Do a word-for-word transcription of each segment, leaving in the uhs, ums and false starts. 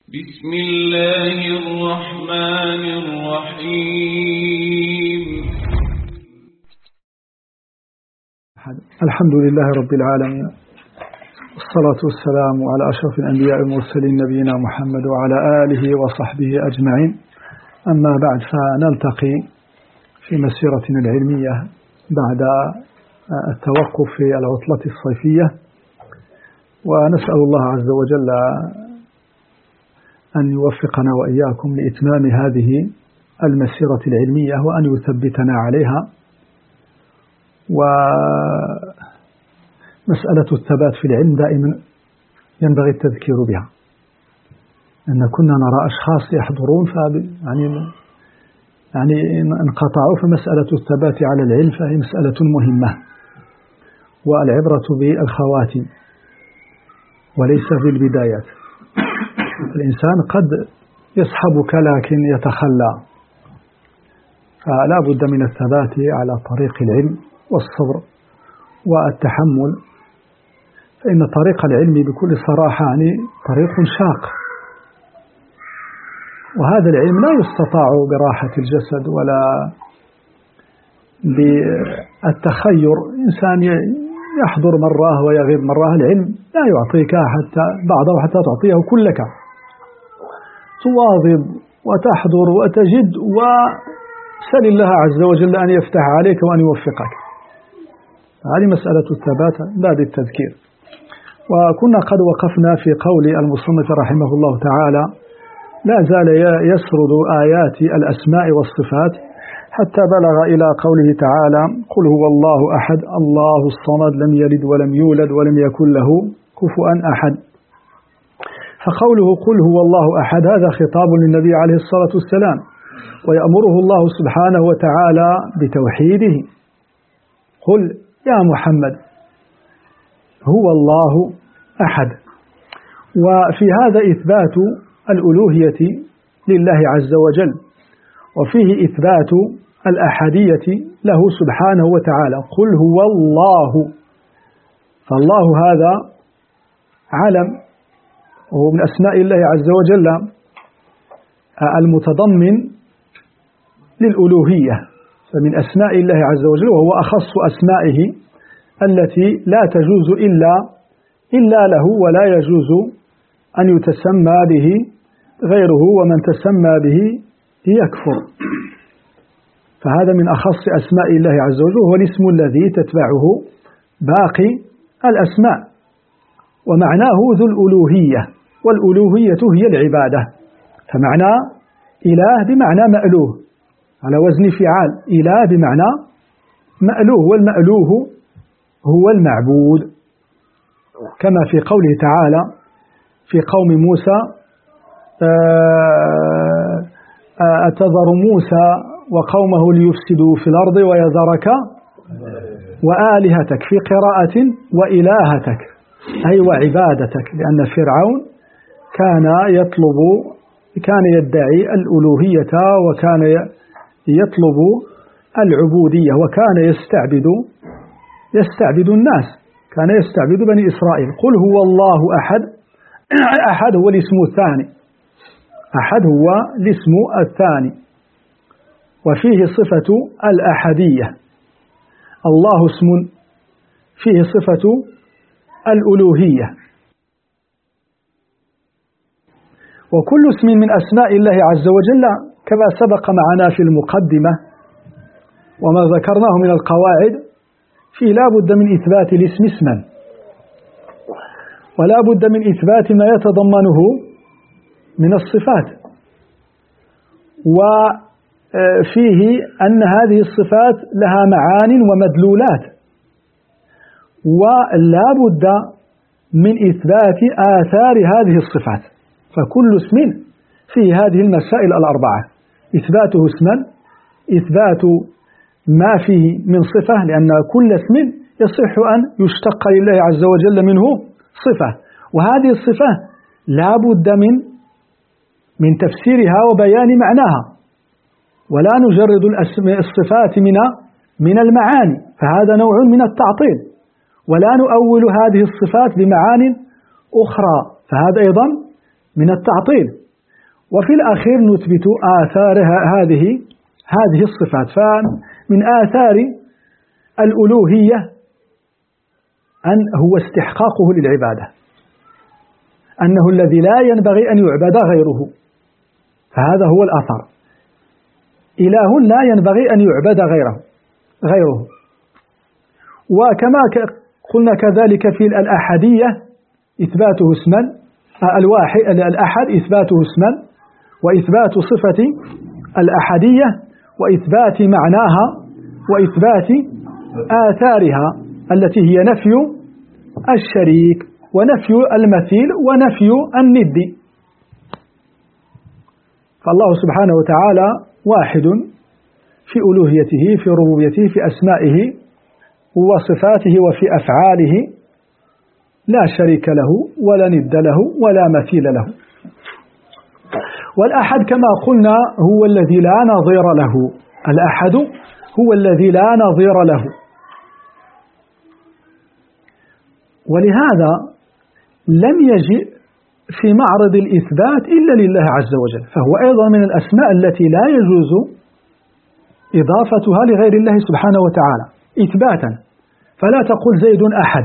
بسم الله الرحمن الرحيم. الحمد لله رب العالمين، والصلاة والسلام على أشرف الأنبياء والمرسلين نبينا محمد وعلى آله وصحبه أجمعين. أما بعد، فنلتقي في مسيرتنا العلمية بعد التوقف في العطلة الصيفية، ونسأل الله عز وجل أن يوفقنا وإياكم لإتمام هذه المسيرة العلمية وأن يثبتنا عليها. ومسألة الثبات في العلم دائما ينبغي التذكير بها، أن كنا نرى أشخاص يحضرون يعني يعني انقطعوا، فمسألة الثبات على العلم فهي مسألة مهمة، والعبرة بالخواتم وليس بالبدايات. الإنسان قد يصحبك لكن يتخلى، فلا بد من الثبات على طريق العلم والصبر والتحمل، فإن طريق العلم بكل صراحة يعني طريق شاق، وهذا العلم لا يستطاع براحة الجسد ولا بالتخير. إنسان يحضر مرة ويغيب مرة، العلم لا يعطيك حتى بعضه حتى تعطيه كلك، تواظب وتحضر وتجد وسل الله عز وجل أن يفتح عليك وأن يوفقك. هذه مسألة الثبات بعد التذكير. وكنا قد وقفنا في قول المصنف رحمه الله تعالى: لا زال يسرد آيات الأسماء والصفات حتى بلغ إلى قوله تعالى: قل هو الله أحد الله الصمد لم يلد ولم يولد ولم يكن له كفوا أحد. فقوله قل هو الله أحد هذا خطاب للنبي عليه الصلاة والسلام، ويأمره الله سبحانه وتعالى بتوحيده. قل يا محمد هو الله أحد. وفي هذا إثبات الألوهية لله عز وجل، وفيه إثبات الأحدية له سبحانه وتعالى. قل هو الله، فالله هذا علم وهو من أسماء الله عز وجل المتضمن للألوهية، فمن أسماء الله عز وجل، وهو أخص أسمائه التي لا تجوز إلا إلا له، ولا يجوز أن يتسمى به غيره، ومن تسمى به يكفر. فهذا من أخص أسماء الله عز وجل، وهو الاسم الذي تتبعه باقي الأسماء، ومعناه ذو الألوهية، والألوهية هي العبادة. فمعنى إله بمعنى مألوه على وزن فعال، إله بمعنى مألوه، والمألوه هو المعبود، كما في قوله تعالى في قوم موسى: أتذر موسى وقومه ليفسدوا في الأرض ويذرك وآلهتك، في قراءة وإلهتك أي وعبادتك، لأن فرعون كان يطلب كان يدعي الألوهية، وكان يطلب العبودية، وكان يستعبد يستعبد الناس، كان يستعبد بني إسرائيل. قل هو الله أحد، أحد هو الاسم الثاني، أحد هو الاسم الثاني، وفيه صفة الأحدية. الله اسم فيه صفة الألوهية. وكل اسم من أسماء الله عز وجل كما سبق معنا في المقدمة وما ذكرناه من القواعد، فيه لا بد من إثبات الاسم اسما، ولا بد من إثبات ما يتضمنه من الصفات، وفيه أن هذه الصفات لها معان ومدلولات، ولا بد من إثبات آثار هذه الصفات. فكل اسم فيه هذه المسائل الأربعة: إثباته اسما، إثبات ما فيه من صفة، لأن كل اسم يصح أن يشتق لله عز وجل منه صفة، وهذه الصفة لا بد من من تفسيرها وبيان معناها، ولا نجرد الصفات من من المعاني، فهذا نوع من التعطيل، ولا نؤول هذه الصفات بمعان أخرى، فهذا أيضا من التعطيل. وفي الأخير نثبت آثار هذه هذه الصفات. فمن آثار الألوهية أن هو استحقاقه للعبادة، أنه الذي لا ينبغي أن يعبد غيره، فهذا هو الأثر. إله لا ينبغي أن يعبد غيره غيره وكما قلنا كذلك في الأحدية إثباته اسما، الواحد الأحد إثباته اسما، وإثبات صفة الأحدية، وإثبات معناها، وإثبات آثارها التي هي نفي الشريك ونفي المثيل ونفي الند. فالله سبحانه وتعالى واحد في ألوهيته، في ربوبيته، في أسمائه وصفاته وفي أفعاله، لا شريك له ولا ند له ولا مثيل له. والأحد كما قلنا هو الذي لا نظير له، الأحد هو الذي لا نظير له. ولهذا لم يجئ في معرض الإثبات إلا لله عز وجل، فهو أيضا من الأسماء التي لا يجوز إضافتها لغير الله سبحانه وتعالى إثباتا. فلا تقل زيد أحد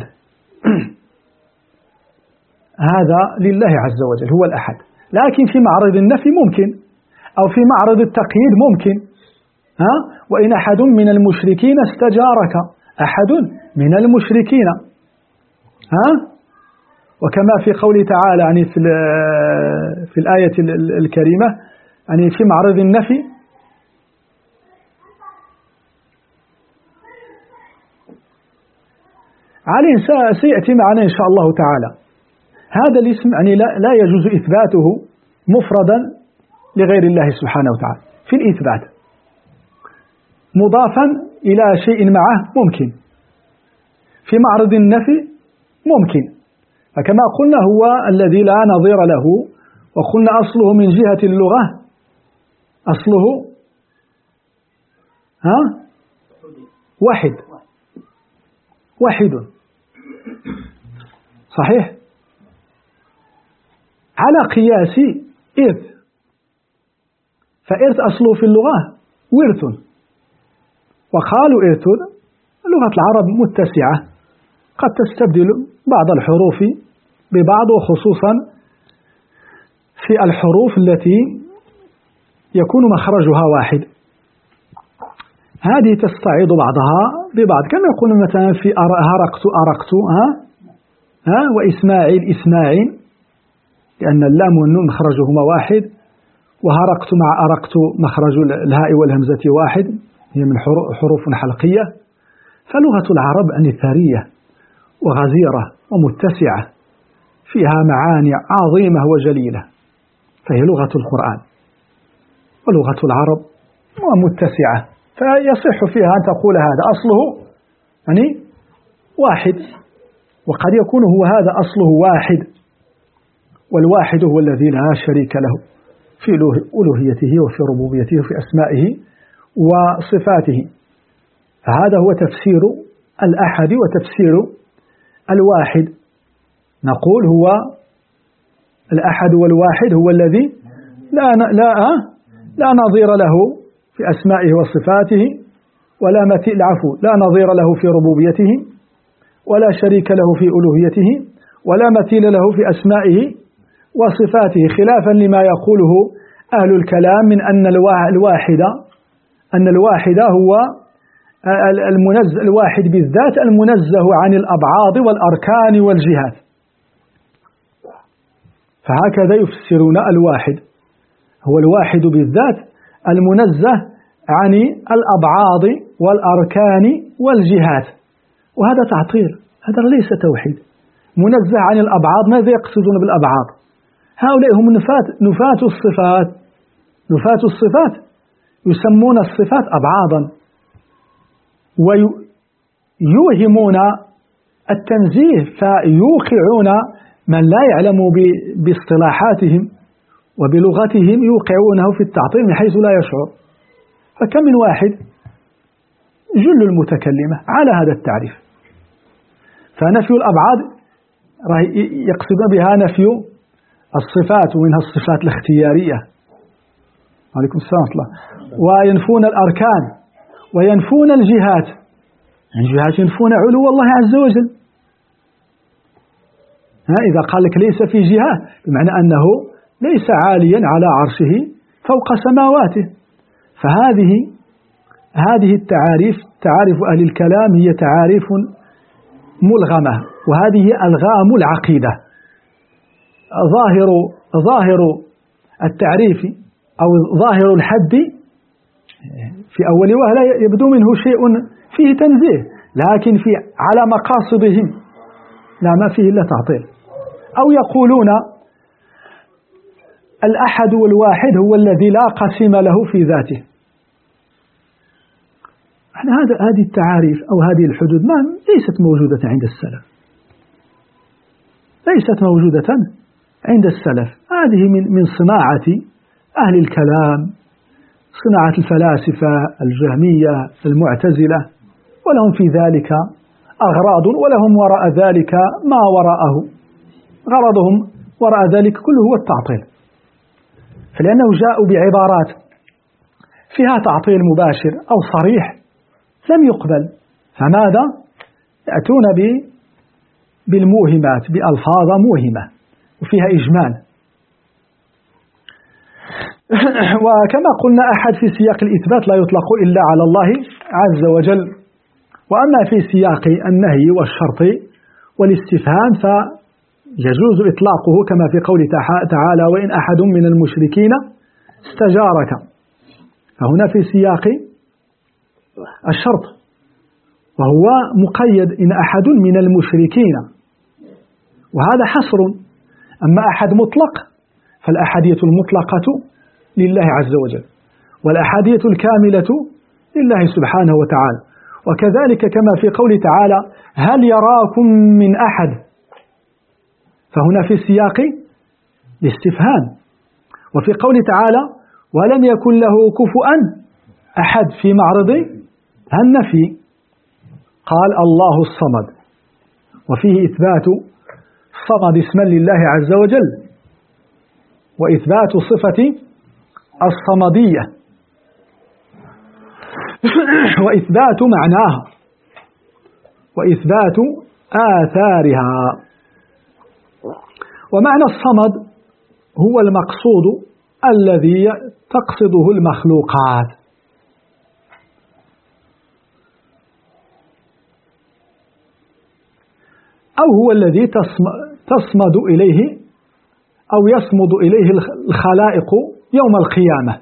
هذا لله عز وجل هو الأحد، لكن في معرض النفي ممكن، أو في معرض التقييد ممكن. ها؟ وإن أحد من المشركين استجارك، أحد من المشركين، ها؟ وكما في قوله تعالى يعني في في الآية الكريمة يعني في معرض النفي عليه سيأتي معنا إن شاء الله تعالى. هذا الاسم يعني لا, لا يجوز إثباته مفردا لغير الله سبحانه وتعالى في الإثبات، مضافا إلى شيء معه ممكن، في معرض النفي ممكن. فكما قلنا هو الذي لا نظير له، وقلنا أصله من جهة اللغة أصله ها واحد واحد صحيح، على قياس إرث، فإرث أصله في اللغة ورث، وقالوا إرث لغة العرب متسعة قد تستبدل بعض الحروف ببعض، وخصوصا في الحروف التي يكون مخرجها واحد، هذه تستعيض بعضها ببعض، كما يقول مثلا في هرقت أرقت ها ها وإسماعيل إسماعيل، لأن اللام والنون مخرجهما واحد، وهرقت مع أرقت مخرج الهاء والهمزة واحد، هي من حروف حلقية. فلغة العرب أن ثرية وغزيرة ومتسعة، فيها معاني عظيمة وجليلة، فهي لغة القرآن ولغة العرب ومتسعة، فيصح فيها أن تقول هذا أصله يعني واحد، وقد يكون هو هذا أصله واحد، والواحد هو الذي لا شريك له في ألوهيته وفي ربوبيته وفي أسمائه وصفاته. فهذا هو تفسير الأحد وتفسير الواحد. نقول هو الأحد والواحد هو الذي لا لا لا نظير له في أسمائه وصفاته، ولا مثيل العفو لا نظير له في ربوبيته، ولا شريك له في ألوهيته، ولا مثيل له في أسمائه وصفاته، خلافا لما يقوله أهل الكلام من أن الواحد أن الواحد هو المنزه الواحد بالذات المنزه عن الأبعاض والأركان والجهات، فهكذا يفسرون الواحد، هو الواحد بالذات المنزه عن الأبعاض والأركان والجهات، وهذا تعطيل، هذا ليس توحيد. منزه عن الأبعاض، ماذا يقصدون بالأبعاض؟ هؤلاء هم نفاة نفاة الصفات، نفاة الصفات يسمون الصفات أبعاضا، ويوهمون التنزيه، فيوقعون من لا يعلم باصطلاحاتهم وبلغتهم يوقعونه في التعطيل من حيث لا يشعر. فكم من واحد جل المتكلمة على هذا التعريف. فنفي الأبعاد يقصد بها نفي الصفات ومنها الصفات الاختيارية. عليكم السلام ورحمة الله. وينفون الأركان وينفون الجهات، يعني جهات ينفون علو الله عز وجل. ها إذا قال لك ليس في جهة بمعنى أنه ليس عاليا على عرشه فوق سماواته. فهذه هذه التعاريف تعارف أهل الكلام هي تعاريف ملغمة، وهذه ألغام العقيدة. ظاهر ظاهر التعريف أو ظاهر الحد في أول وهلة يبدو منه شيء فيه تنزيه، لكن في على مقاصدهم لا ما فيه إلا تعطيل. أو يقولون الأحد والواحد هو الذي لا قسم له في ذاته. هذا هذه التعاريف أو هذه الحدود ما ليست موجودة عند السلف، ليست موجودة عند السلف. هذه من من صناعة أهل الكلام، صناعة الفلاسفة الجهمية المعتزلة، ولهم في ذلك أغراض ولهم وراء ذلك ما وراءه. غرضهم وراء ذلك كله هو التعطيل، فلأنه جاءوا بعبارات فيها تعطيل مباشر أو صريح لم يقبل، فماذا؟ يأتون بالموهمات بألفاظ موهمة وفيها إجمال. وكما قلنا أحد في سياق الإثبات لا يطلق إلا على الله عز وجل، وأما في سياق النهي والشرط والاستفهام فيجوز إطلاقه كما في قوله تعالى وإن أحد من المشركين استجارك، فهنا في سياق الشرط وهو مقيد إن أحد من المشركين، وهذا حصر. أما أحد مطلق فالأحدية المطلقة لله عز وجل، والأحدية الكاملة لله سبحانه وتعالى. وكذلك كما في قوله تعالى هل يراكم من أحد، فهنا في سياق الاستفهام. وفي قوله تعالى ولم يكن له كفؤا أحد في معرض النفي قال الله الصمد، وفيه إثبات الصمد اسما لله عز وجل وإثبات صفة الصمدية وإثبات معناها وإثبات آثارها. ومعنى الصمد هو المقصود الذي تقصده المخلوقات، أو هو الذي تصمد إليه أو يصمد إليه الخلائق يوم القيامة.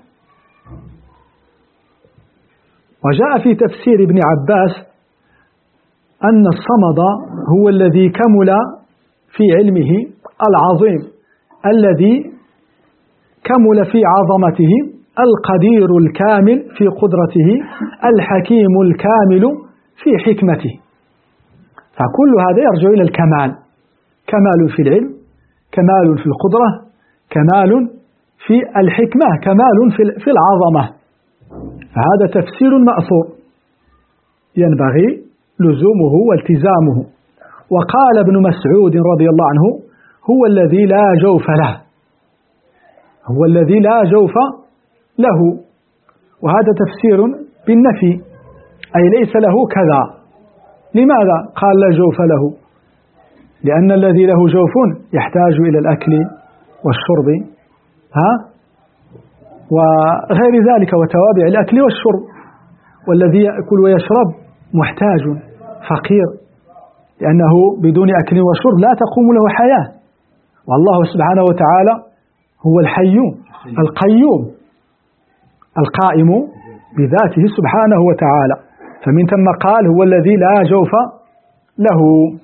وجاء في تفسير ابن عباس أن الصمد هو الذي كمل في علمه العظيم، الذي كمل في عظمته، القدير الكامل في قدرته، الحكيم الكامل في حكمته. فكل هذا يرجع إلى الكمال، كمال في العلم، كمال في القدرة، كمال في الحكمة، كمال في العظمة. فهذا تفسير مأثور ينبغي لزومه والتزامه. وقال ابن مسعود رضي الله عنه هو الذي لا جوف له، هو الذي لا جوف له، وهذا تفسير بالنفي أي ليس له كذا. لماذا قال لا جوف له؟ لأن الذي له جوف يحتاج إلى الأكل والشرب ها وغير ذلك وتوابع الأكل والشرب، والذي يأكل ويشرب محتاج فقير، لأنه بدون أكل وشرب لا تقوم له حياة. والله سبحانه وتعالى هو الحي القيوم القائم بذاته سبحانه وتعالى، فمن ثم قال هو الذي لا جوف له.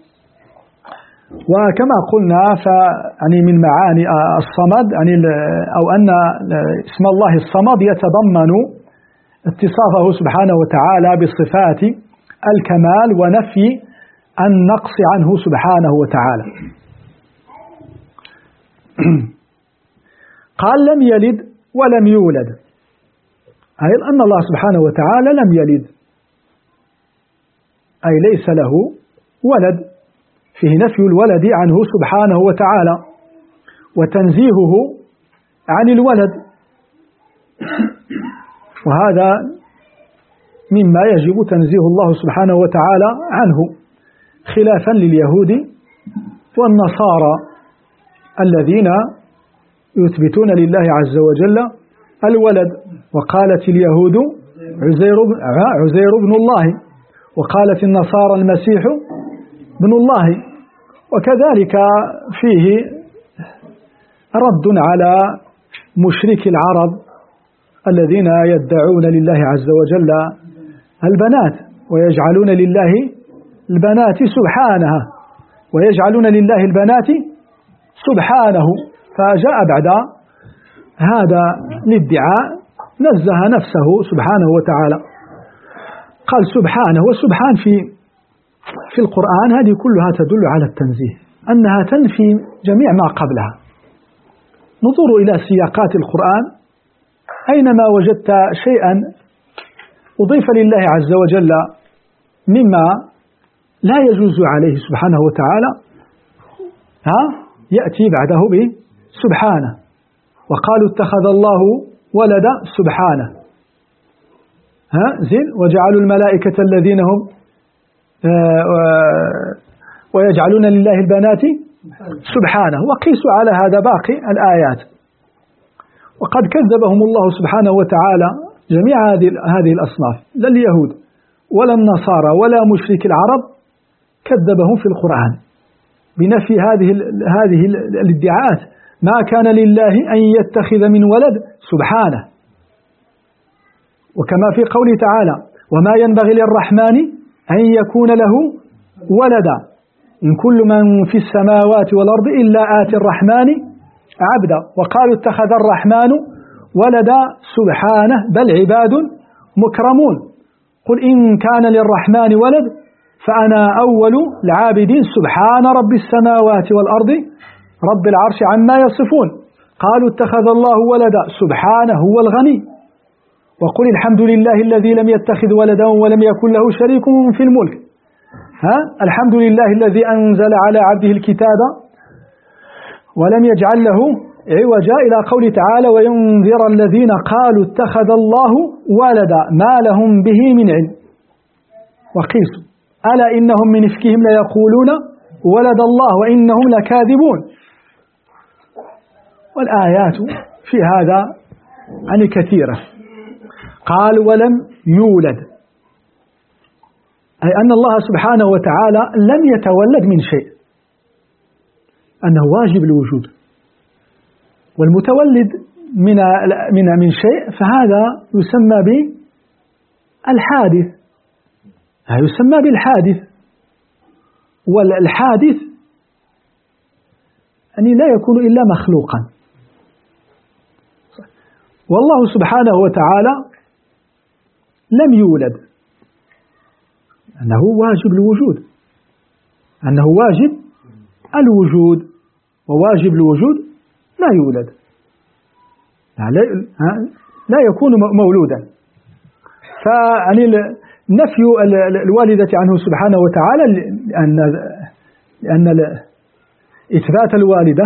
وكما قلنا فيعني من معاني الصمد يعني أو أن اسم الله الصمد يتضمن اتصافه سبحانه وتعالى بصفات الكمال ونفي النقص عنه سبحانه وتعالى. قال لم يلد ولم يولد، أي أن الله سبحانه وتعالى لم يلد، أي ليس له ولد، فيه نفي الولد عنه سبحانه وتعالى. وتنزيهه عن الولد، وهذا مما يجب تنزيه الله سبحانه وتعالى عنه، خلافا لليهود والنصارى الذين يثبتون لله عز وجل الولد. وقالت اليهود عزير عزير بن الله، وقالت النصارى المسيح بن الله. وكذلك فيه رد على مشرك العرب الذين يدعون لله عز وجل البنات، ويجعلون لله البنات سبحانه ويجعلون لله البنات سبحانه. فجاء بعد هذا الادعاء نزه نفسه سبحانه وتعالى، قال سبحانه. والسبحان في في القرآن هذه كلها تدل على التنزيه، أنها تنفي جميع ما قبلها. نظر إلى سياقات القرآن، أينما وجدت شيئا أضيف لله عز وجل مما لا يجوز عليه سبحانه وتعالى ها يأتي بعده به سبحانه. وقالوا اتخذ الله ولدا سبحانه، ها زين، وجعلوا الملائكة الذين هم ويجعلون لله البنات سبحانه. وقيسوا على هذا باقي الآيات. وقد كذبهم الله سبحانه وتعالى جميع هذه هذه الأصناف، لا اليهود ولا النصارى ولا مشرك العرب، كذبهم في القرآن بنفي هذه هذه الادعاءات. ما كان لله أن يتخذ من ولد سبحانه. وكما في قوله تعالى وما ينبغي للرحمن أن يكون له ولدا إن كل من في السماوات والأرض إلا آتي الرحمن عبدا. وقالوا اتخذ الرحمن ولدا سبحانه بل عباد مكرمون. قل إن كان للرحمن ولد فأنا أول العابدين سبحان رب السماوات والأرض رب العرش عما يصفون. قالوا اتخذ الله ولدا سبحانه هو الغني. وقل الحمد لله الذي لم يتخذ ولدا ولم يكن له شريك في الملك. ها الحمد لله الذي أنزل على عبده الكتاب ولم يجعل له عوجا، إلى قول تعالى وينذر الذين قالوا اتخذ الله ولدا ما لهم به من علم. وقيسوا ألا إنهم من إفكهم ليقولون ولد الله وإنهم لكاذبون. والآيات في هذا عن كثيرة. قال ولم يولد، أي أن الله سبحانه وتعالى لم يتولد من شيء، أنه واجب الوجود. والمتولد من من من شيء فهذا يسمى بالحادث، يسمى بالحادث. والحادث يعني لا يكون إلا مخلوقا. والله سبحانه وتعالى لم يولد، أنه واجب الوجود، أنه واجب الوجود، وواجب الوجود لا يولد، لا يكون مولودا. فيعني نفي الوالدة عنه سبحانه وتعالى لأن لأن إثبات الوالدة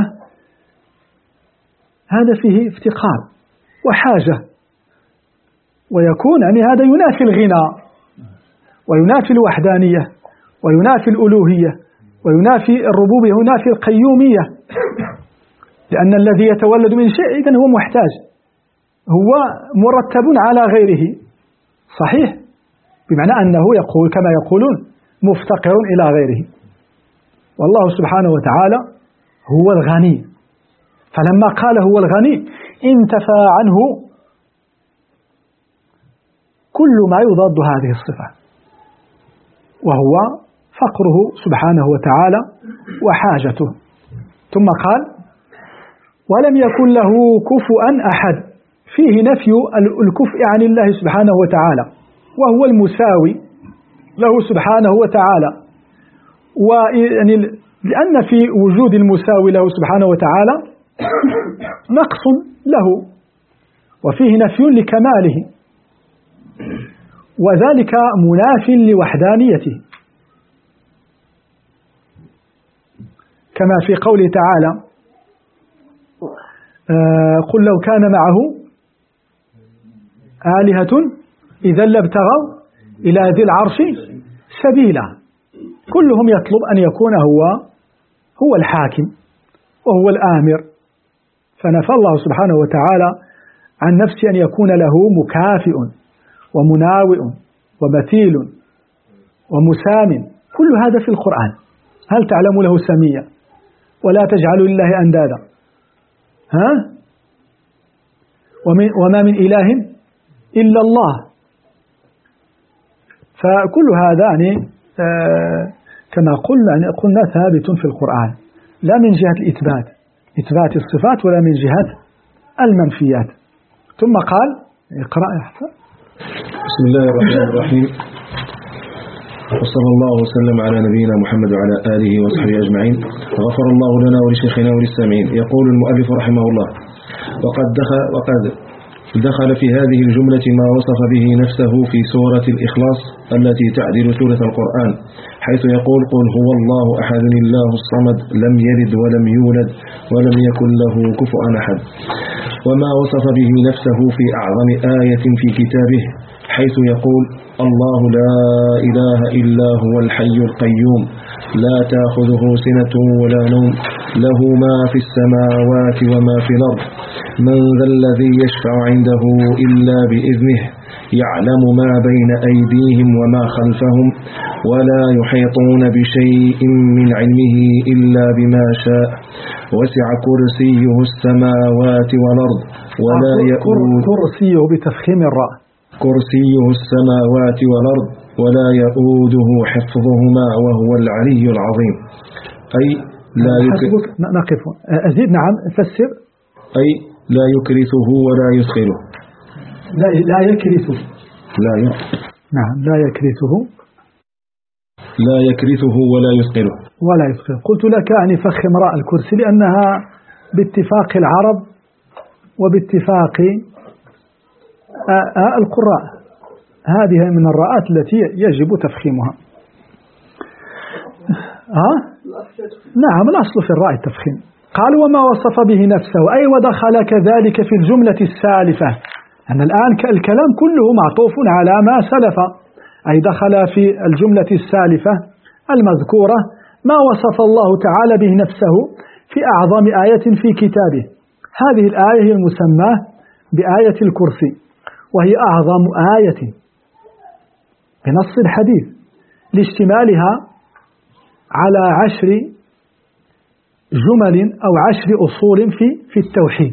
هذا فيه افتقار وحاجة، ويكون يعني هذا ينافي الغنى وينافي الوحدانية وينافي الألوهية وينافي الربوبية وينافي القيومية، لأن الذي يتولد من شيء إذن هو محتاج، هو مرتب على غيره، صحيح، بمعنى أنه يقول كما يقولون مفتقر إلى غيره. والله سبحانه وتعالى هو الغني، فلما قال هو الغني انتفى عنه كل ما يضاد هذه الصفة، وهو فقره سبحانه وتعالى وحاجته. ثم قال ولم يكن له كفؤا أحد، فيه نفي الكفء عن الله سبحانه وتعالى، وهو المساوي له سبحانه وتعالى. ويعني لأن في وجود المساوي له سبحانه وتعالى نقص له، وفيه نفي لكماله، وذلك مناف لوحدانيته، كما في قوله تعالى آه قل لو كان معه آلهة إذا لابتغوا إلى ذي العرش سبيلا. كلهم يطلب أن يكون هو هو الحاكم وهو الآمر، فنفى الله سبحانه وتعالى عن نفسه أن يكون له مكافئ ومناوئ ومثيل ومسام. كل هذا في القرآن. هل تعلم له سميا ولا تجعلوا لله أندادا، ها؟ وما من إله إلا الله. فكل هذا يعني آه كما قلنا يعني قلنا ثابت في القرآن، لا من جهة الإثبات إثبات الصفات ولا من جهة المنفيات. ثم قال اقرأ يا حسن. بسم الله الرحمن الرحيم، وصلى الله وسلم على نبينا محمد وعلى آله وصحبه أجمعين. غفر الله لنا ولشيخنا وللسامعين. يقول المؤلف رحمه الله: وقد دخل, وقد دخل في هذه الجملة ما وصف به نفسه في سورة الإخلاص التي تعدل سورة القرآن، حيث يقول: قل هو الله أحد الله الصمد لم يلد ولم يولد ولم يكن له كفوا أحد. وما وصف به نفسه في أعظم آية في كتابه، حيث يقول: الله لا إله إلا هو الحي القيوم لا تأخذه سنة ولا نوم له ما في السماوات وما في الأرض من ذا الذي يشفع عنده إلا بإذنه يعلم ما بين أيديهم وما خلفهم ولا يحيطون بشيء من علمه إلا بما شاء وسع كرسيه السماوات والأرض ولا يؤود كرسيه بتفخيم الراء كرسيه السماوات والأرض ولا يؤوده حفظهما وهو العلي العظيم. أي لا يكرث نقف أزيد نعم فسر. أي لا يكرثه ولا يثقله. لا لا يكرثه لا ي... نعم لا يكرثه لا يكرثه ولا يثقله ولا يثقله. قلت لك أن فخم راء الكرسي لأنها باتفاق العرب وباتفاق القراء هذه من الراءات التي يجب تفخيمها. ها؟ نعم الأصل في الراء التفخيم. قال: وما وصف به نفسه أي ودخل كذلك في الجملة السالفة، أن الآن الكلام كله معطوف على ما سلف، أي دخل في الجملة السالفة المذكورة ما وصف الله تعالى به نفسه في أعظم آية في كتابه. هذه الآية هي المسماة بآية الكرسي، وهي أعظم آية بنص الحديث لاشتمالها على عشر جمل أو عشر أصول في في التوحيد.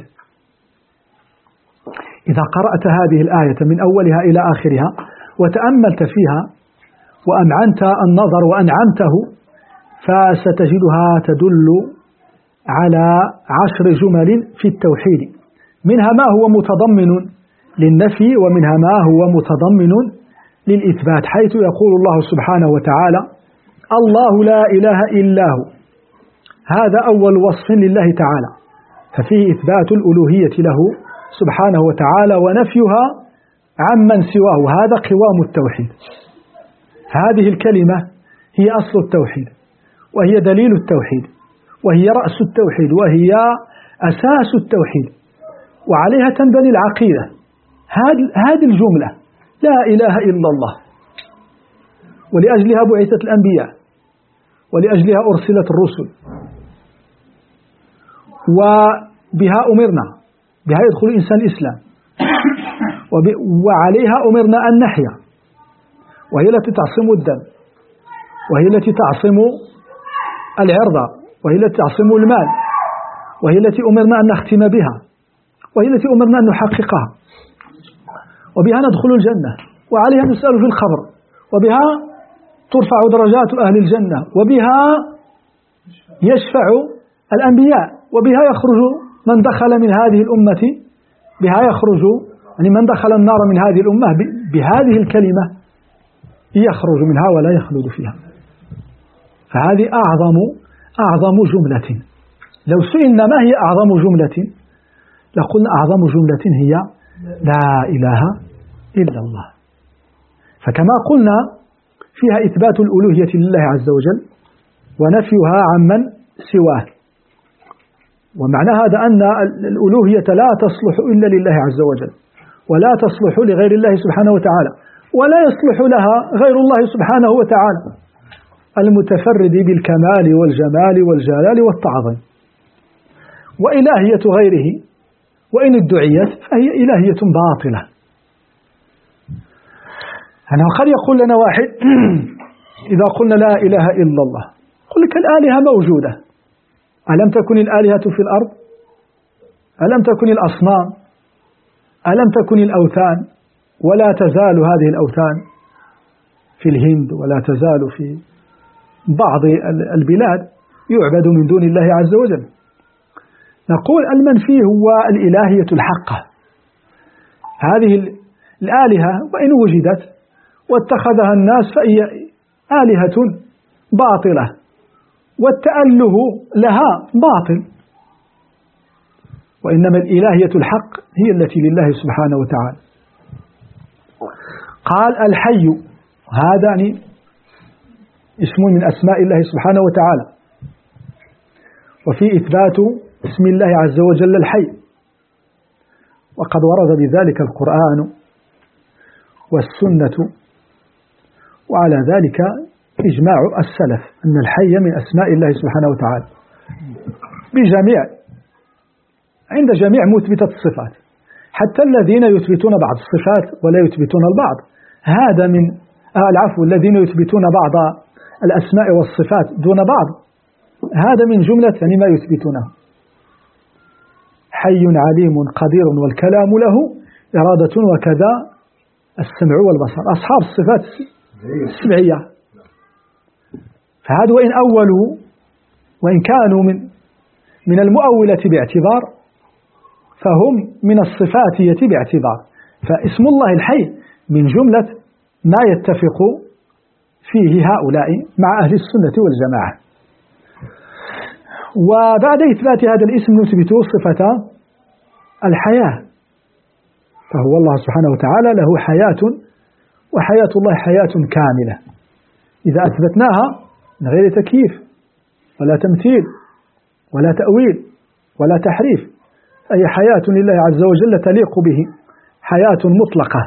إذا قرأت هذه الآية من أولها إلى آخرها وتأملت فيها وأمعنت النظر وأنعمته فستجدها تدل على عشر جمل في التوحيد، منها ما هو متضمن للنفي ومنها ما هو متضمن للإثبات، حيث يقول الله سبحانه وتعالى: الله لا إله إلا هو. هذا أول وصف لله تعالى، ففيه إثبات الألوهية له سبحانه وتعالى ونفيها عمن سواه. هذا قوام التوحيد. هذه الكلمة هي أصل التوحيد، وهي دليل التوحيد، وهي رأس التوحيد، وهي أساس التوحيد، وعليها تنبني العقيدة. هذه الجملة لا إله إلا الله، ولأجلها بعثت الأنبياء، ولأجلها أرسلت الرسل، وبها أمرنا، بها يدخل الإنسان الإسلام، وعليها أمرنا أن نحيا، وهي التي تعصم الدم، وهي التي تعصم العرض، وهي التي تعصم المال، وهي التي أمرنا أن نختم بها، وهي التي أمرنا أن نحققها، وبها ندخل الجنة، وعليها نسأل في الخبر، وبها ترفع درجات أهل الجنة، وبها يشفع الأنبياء، وبها يخرج من دخل من هذه الأمة، بها يخرج يعني من دخل النار من هذه الأمة بهذه الكلمة يخرج منها ولا يخلد فيها. فهذه أعظم أعظم جملة. لو سئلنا ما هي أعظم جملة لقلنا أعظم جملة هي لا إله إلا الله. فكما قلنا فيها إثبات الألوهية لله عز وجل ونفيها عمن سواه، ومعنى هذا أن الألوهية لا تصلح إلا لله عز وجل، ولا تصلح لغير الله سبحانه وتعالى، ولا يصلح لها غير الله سبحانه وتعالى المتفرد بالكمال والجمال والجلال والتعظيم. وإلهية غيره وإن ادعيت فهي إلهية باطلة. أنا قد يقول لنا واحد إذا قلنا لا إله إلا الله، قل لك الآلهة موجودة، ألم تكن الآلهة في الأرض؟ ألم تكن الأصنام؟ ألم تكن الأوثان؟ ولا تزال هذه الأوثان في الهند، ولا تزال في بعض البلاد يعبد من دون الله عز وجل. نقول المنفي هو الإلهية الحقة. هذه الآلهة وإن وجدت واتخذها الناس فهي آلهة باطلة، والتأله لها باطل، وإنما الإلهية الحق هي التي لله سبحانه وتعالى. قال الحي، هذا اسم من أسماء الله سبحانه وتعالى، وفي إثبات اسم الله عز وجل الحي، وقد ورد بذلك القرآن والسنة، وعلى ذلك إجماع السلف أن الحي من أسماء الله سبحانه وتعالى بجميع عند جميع مثبتة الصفات، حتى الذين يثبتون بعض الصفات ولا يثبتون البعض، هذا من آه العفو الذين يثبتون بعض الأسماء والصفات دون بعض، هذا من جملة يعني ما يثبتونه. حي عليم قدير والكلام له إرادة وكذا السمع والبصر، أصحاب الصفات السبعية. فهذا وإن أولوا وإن كانوا من من المؤولة باعتبار، فهم من الصفاتية باعتبار. فاسم الله الحي من جملة ما يتفق فيه هؤلاء مع أهل السنة والجماعة. وبعد إثبات هذا الاسم نثبت صفة الحياة، فهو الله سبحانه وتعالى له حياة، وحياة الله حياة كاملة إذا أثبتناها من غير تكييف ولا تمثيل ولا تأويل ولا تحريف، أي حياة لله عز وجل تليق به، حياة مطلقة.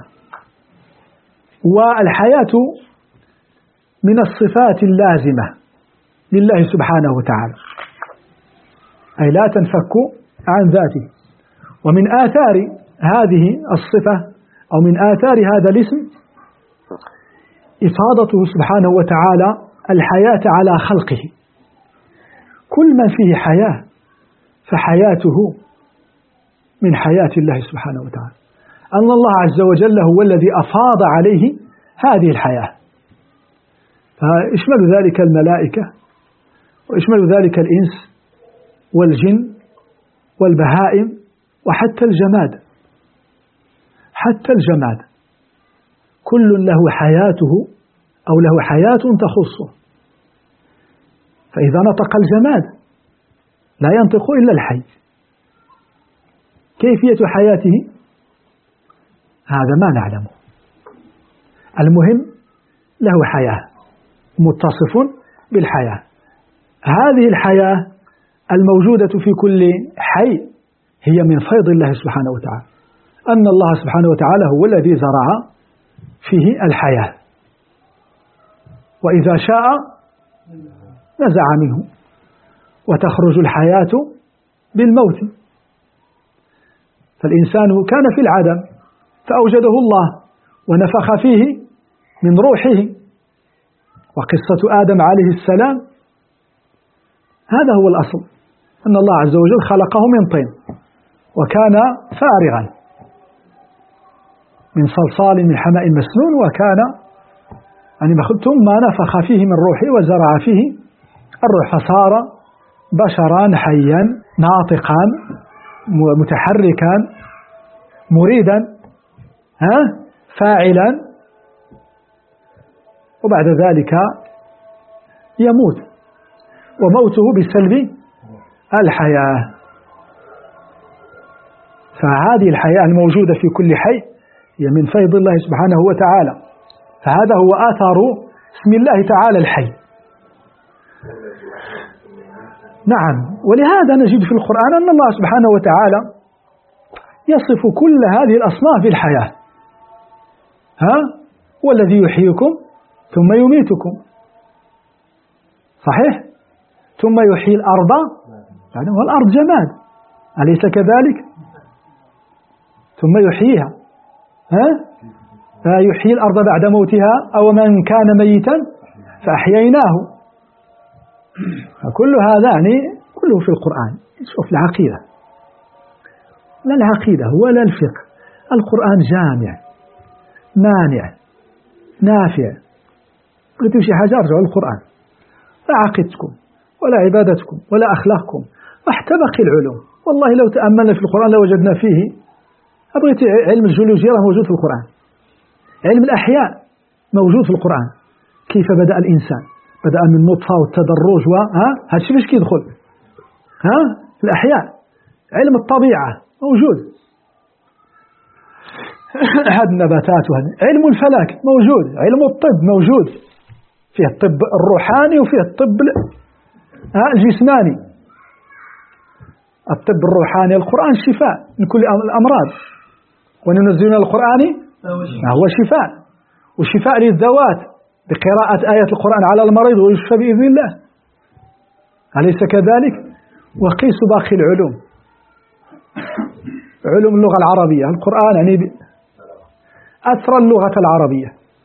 والحياة من الصفات اللازمة لله سبحانه وتعالى، أي لا تنفك عن ذاته. ومن آثار هذه الصفة أو من آثار هذا الاسم إفاضته سبحانه وتعالى الحياة على خلقه. كل من فيه حياة فحياته من حياة الله سبحانه وتعالى، أن الله عز وجل هو الذي أفاض عليه هذه الحياة، فيشمل ذلك الملائكة ويشمل ذلك الإنس والجن والبهائم وحتى الجماد، حتى الجماد كل له حياته أو له حياة تخصه. فإذا نطق الجماد لا ينطق إلا الحي. كيفية حياته هذا ما نعلمه، المهم له حياة، متصف بالحياة. هذه الحياة الموجودة في كل حي هي من فيض الله سبحانه وتعالى، أن الله سبحانه وتعالى هو الذي زرع فيه الحياة، وإذا شاء نزع منه، وتخرج الحياة بالموت. فالإنسان كان في العدم فأوجده الله ونفخ فيه من روحه. وقصة آدم عليه السلام هذا هو الأصل، أن الله عز وجل خلقه من طين وكان فارغا من صلصال من حماء مسنون، وكان يعني ثم نفخ فيه من روحه وزرع فيه الروح فصار بشرا حيا ناطقا متحركا مريدا ها فاعلا، وبعد ذلك يموت، وموته بسلب الحياة. فهذه الحياة الموجودة في كل حي هي من فيض الله سبحانه وتعالى، فهذا هو آثار اسم الله تعالى الحي. نعم، ولهذا نجد في القرآن أن الله سبحانه وتعالى يصف كل هذه الأصناف بالحياة. ها؟ هو الذي يحييكم ثم يميتكم، صحيح؟ ثم يحيي الأرض، يعني والأرض جماد، أليس كذلك؟ ثم يحييها، ها؟ يحيي الأرض بعد موتها، أو من كان ميتا فأحييناه. فكل هذا يعني كله في القرآن. شوف العقيدة، لا العقيدة ولا الفقه، القرآن جامع مانع نافع. قلت شي حاجة ارجعوا للقرآن، لا عقيدتكم ولا عبادتكم ولا أخلاقكم وحتى باقي العلوم. والله لو تأملنا في القرآن لوجدنا فيه، أبغيت علم الجيولوجيا موجود في القرآن، علم الأحياء موجود في القرآن، كيف بدأ الإنسان، بدأ من نطفة والتدرج و ها هذا الشيء باش كيدخل ها في الأحياء. علم الطبيعة موجود، هذا النباتات وهذا علم الفلك موجود، علم الطب موجود، فيه الطب الروحاني وفيه الطب الجسماني. الطب الروحاني القرآن شفاء من كل الأمراض، وننزل من القرآن ما هو شفاء، وشفاء للذوات بقراءة آيات القرآن على المريض ويشفى بإذن الله، أليس كذلك؟ وقيس باقي العلوم، علوم اللغة العربية، القرآن يعني أثرى اللغة العربية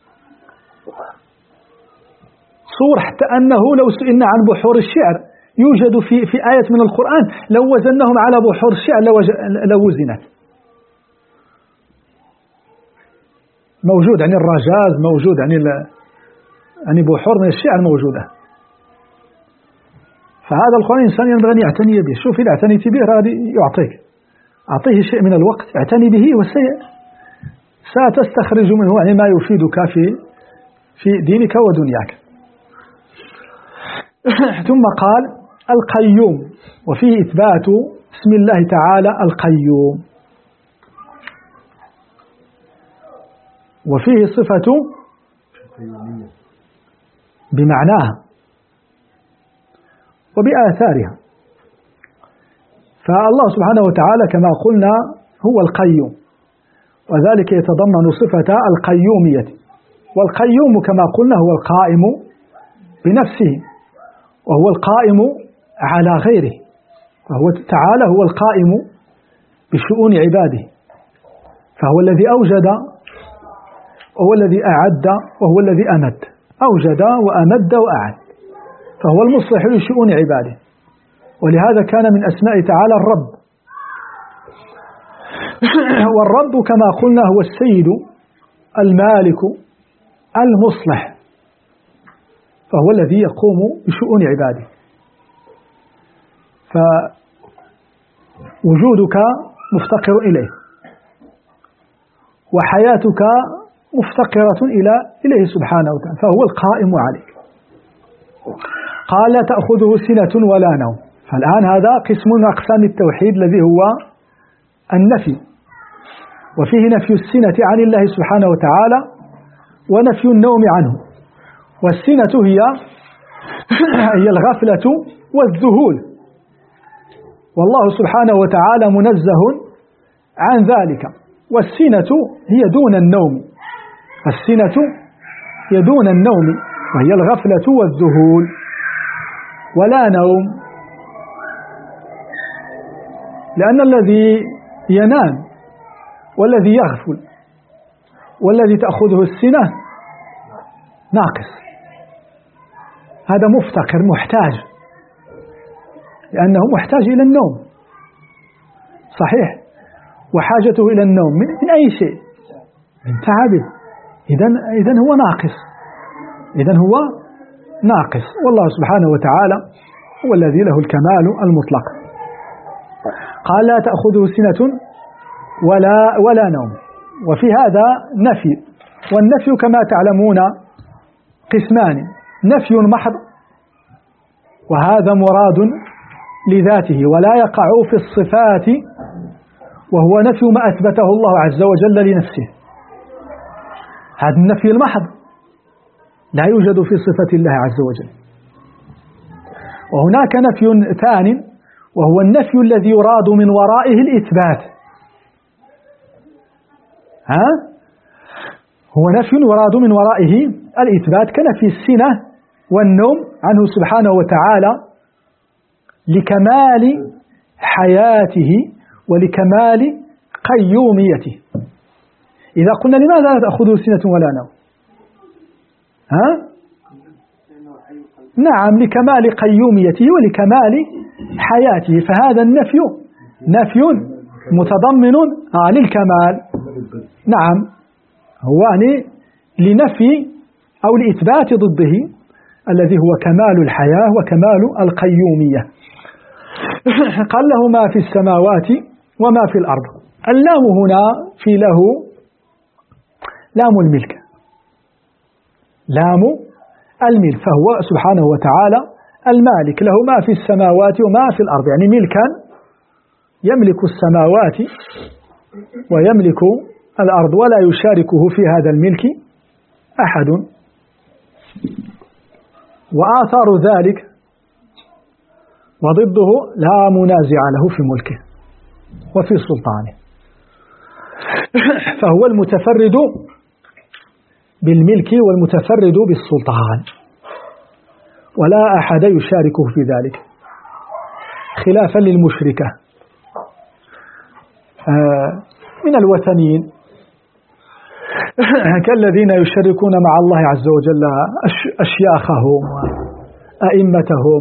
صور، حتى أنه لو سئلنا عن بحور الشعر يوجد في في آية من القرآن لو وزنهم على بحور الشعر لوزنت. موجود يعني الرجاز، موجود يعني يعني بحور من الشعر موجودة. فهذا القرآن الإنسان ينبغي أن يعتني به. شوف إذا اعتنيت به هذه يعطيك، أعطيه شيء من الوقت، اعتني به وستستخرج منه يعني ما يفيدك في في دينك ودنياك. ثم قال القيوم، وفيه إثبات اسم الله تعالى القيوم، وفيه صفة بمعناها وبآثارها. فالله سبحانه وتعالى كما قلنا هو القيوم، وذلك يتضمن صفة القيومية. والقيوم كما قلنا هو القائم بنفسه، وهو القائم على غيره، وهو تعالى هو القائم بشؤون عباده، فهو الذي أوجد وهو الذي أعد وهو الذي أمد، أوجد وأمد وأعد، فهو المصلح لشؤون عباده. ولهذا كان من أسماء تعالى الرب، والرب كما قلنا هو السيد المالك المصلح، فهو الذي يقوم بشؤون عباده. فوجودك مفتقر إليه، وحياتك مفتقرة إلى إليه سبحانه وتعالى، فهو القائم عليك. قال لا تأخذه سنة ولا نوم. فالآن هذا قسم من أقسام التوحيد الذي هو النفي، وفيه نفي السنة عن الله سبحانه وتعالى ونفي النوم عنه. والسنة هي هي الغفلة والذهول، والله سبحانه وتعالى منزه عن ذلك. والسنة هي دون النوم، السنة هي دون النوم، وهي الغفلة والذهول، ولا نوم، لأن الذي ينام والذي يغفل والذي تأخذه السنة ناقص، هذا مفتقر محتاج، لأنه محتاج إلى النوم، صحيح، وحاجته إلى النوم من, من أي شيء، من تعبه، إذن, إذن هو ناقص، إذن هو ناقص. والله سبحانه وتعالى هو الذي له الكمال المطلق. قال لا تأخذه سنة ولا, ولا نوم. وفي هذا نفي، والنفي كما تعلمون قسمان، نفي محض، وهذا مراد لذاته ولا يقع في الصفات، وهو نفي ما أثبته الله عز وجل لنفسه. هذا النفي المحض لا يوجد في صفة الله عز وجل. وهناك نفي ثاني وهو النفي الذي يراد من ورائه الإثبات. ها؟ هو نفي يراد من ورائه الإثبات كنفي السنة والنوم عنه سبحانه وتعالى لكمال حياته ولكمال قيوميته. إذا قلنا لماذا لا تأخذه سنة ولا نوم؟ ها؟ نعم، لكمال قيوميته ولكمال حياته، فهذا النفي نفي متضمن للكمال. نعم، هو يعني لنفي أو لإثبات ضده الذي هو كمال الحياة وكمال القيومية. قال له ما في السماوات وما في الأرض. اللام هنا في له لام الملك، لام الملك، فهو سبحانه وتعالى المالك، له ما في السماوات وما في الأرض، يعني ملكا يملك السماوات ويملك الأرض ولا يشاركه في هذا الملك أحد. وآثار ذلك وضده لا منازع له في ملكه وفي سلطانه، فهو المتفرد بالملك والمتفرد بالسلطان ولا أحد يشاركه في ذلك، خلافا للمشركة من الوثنيين كالذين يشركون مع الله عز وجل أشياخهم وأئمتهم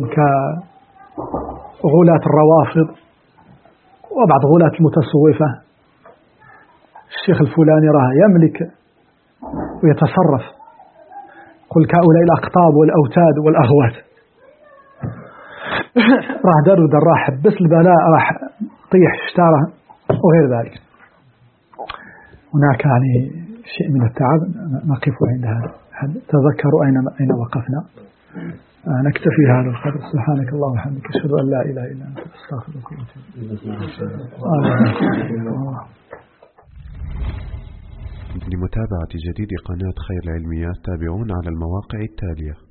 كغلاة الروافض وبعض غلاة المتصوفة. الشيخ الفلاني راه يملك ويتصرف، قل كهؤلاء الأقطاب والأوتاد والأغوات راه داروا در راح بس البلاء راح طيح اشتاره وغير ذلك. هناك يعني شيء من التعب، نقف عند هذا. تذكروا أين أين وقفنا. نكتفي هذا القدر. سبحانك اللهم وبحمدك أشهد أن لا إله إلا أنت أستغفرك وأتوب إليك. لمتابعة جديد قناة خير العلميات تابعونا على المواقع التالية.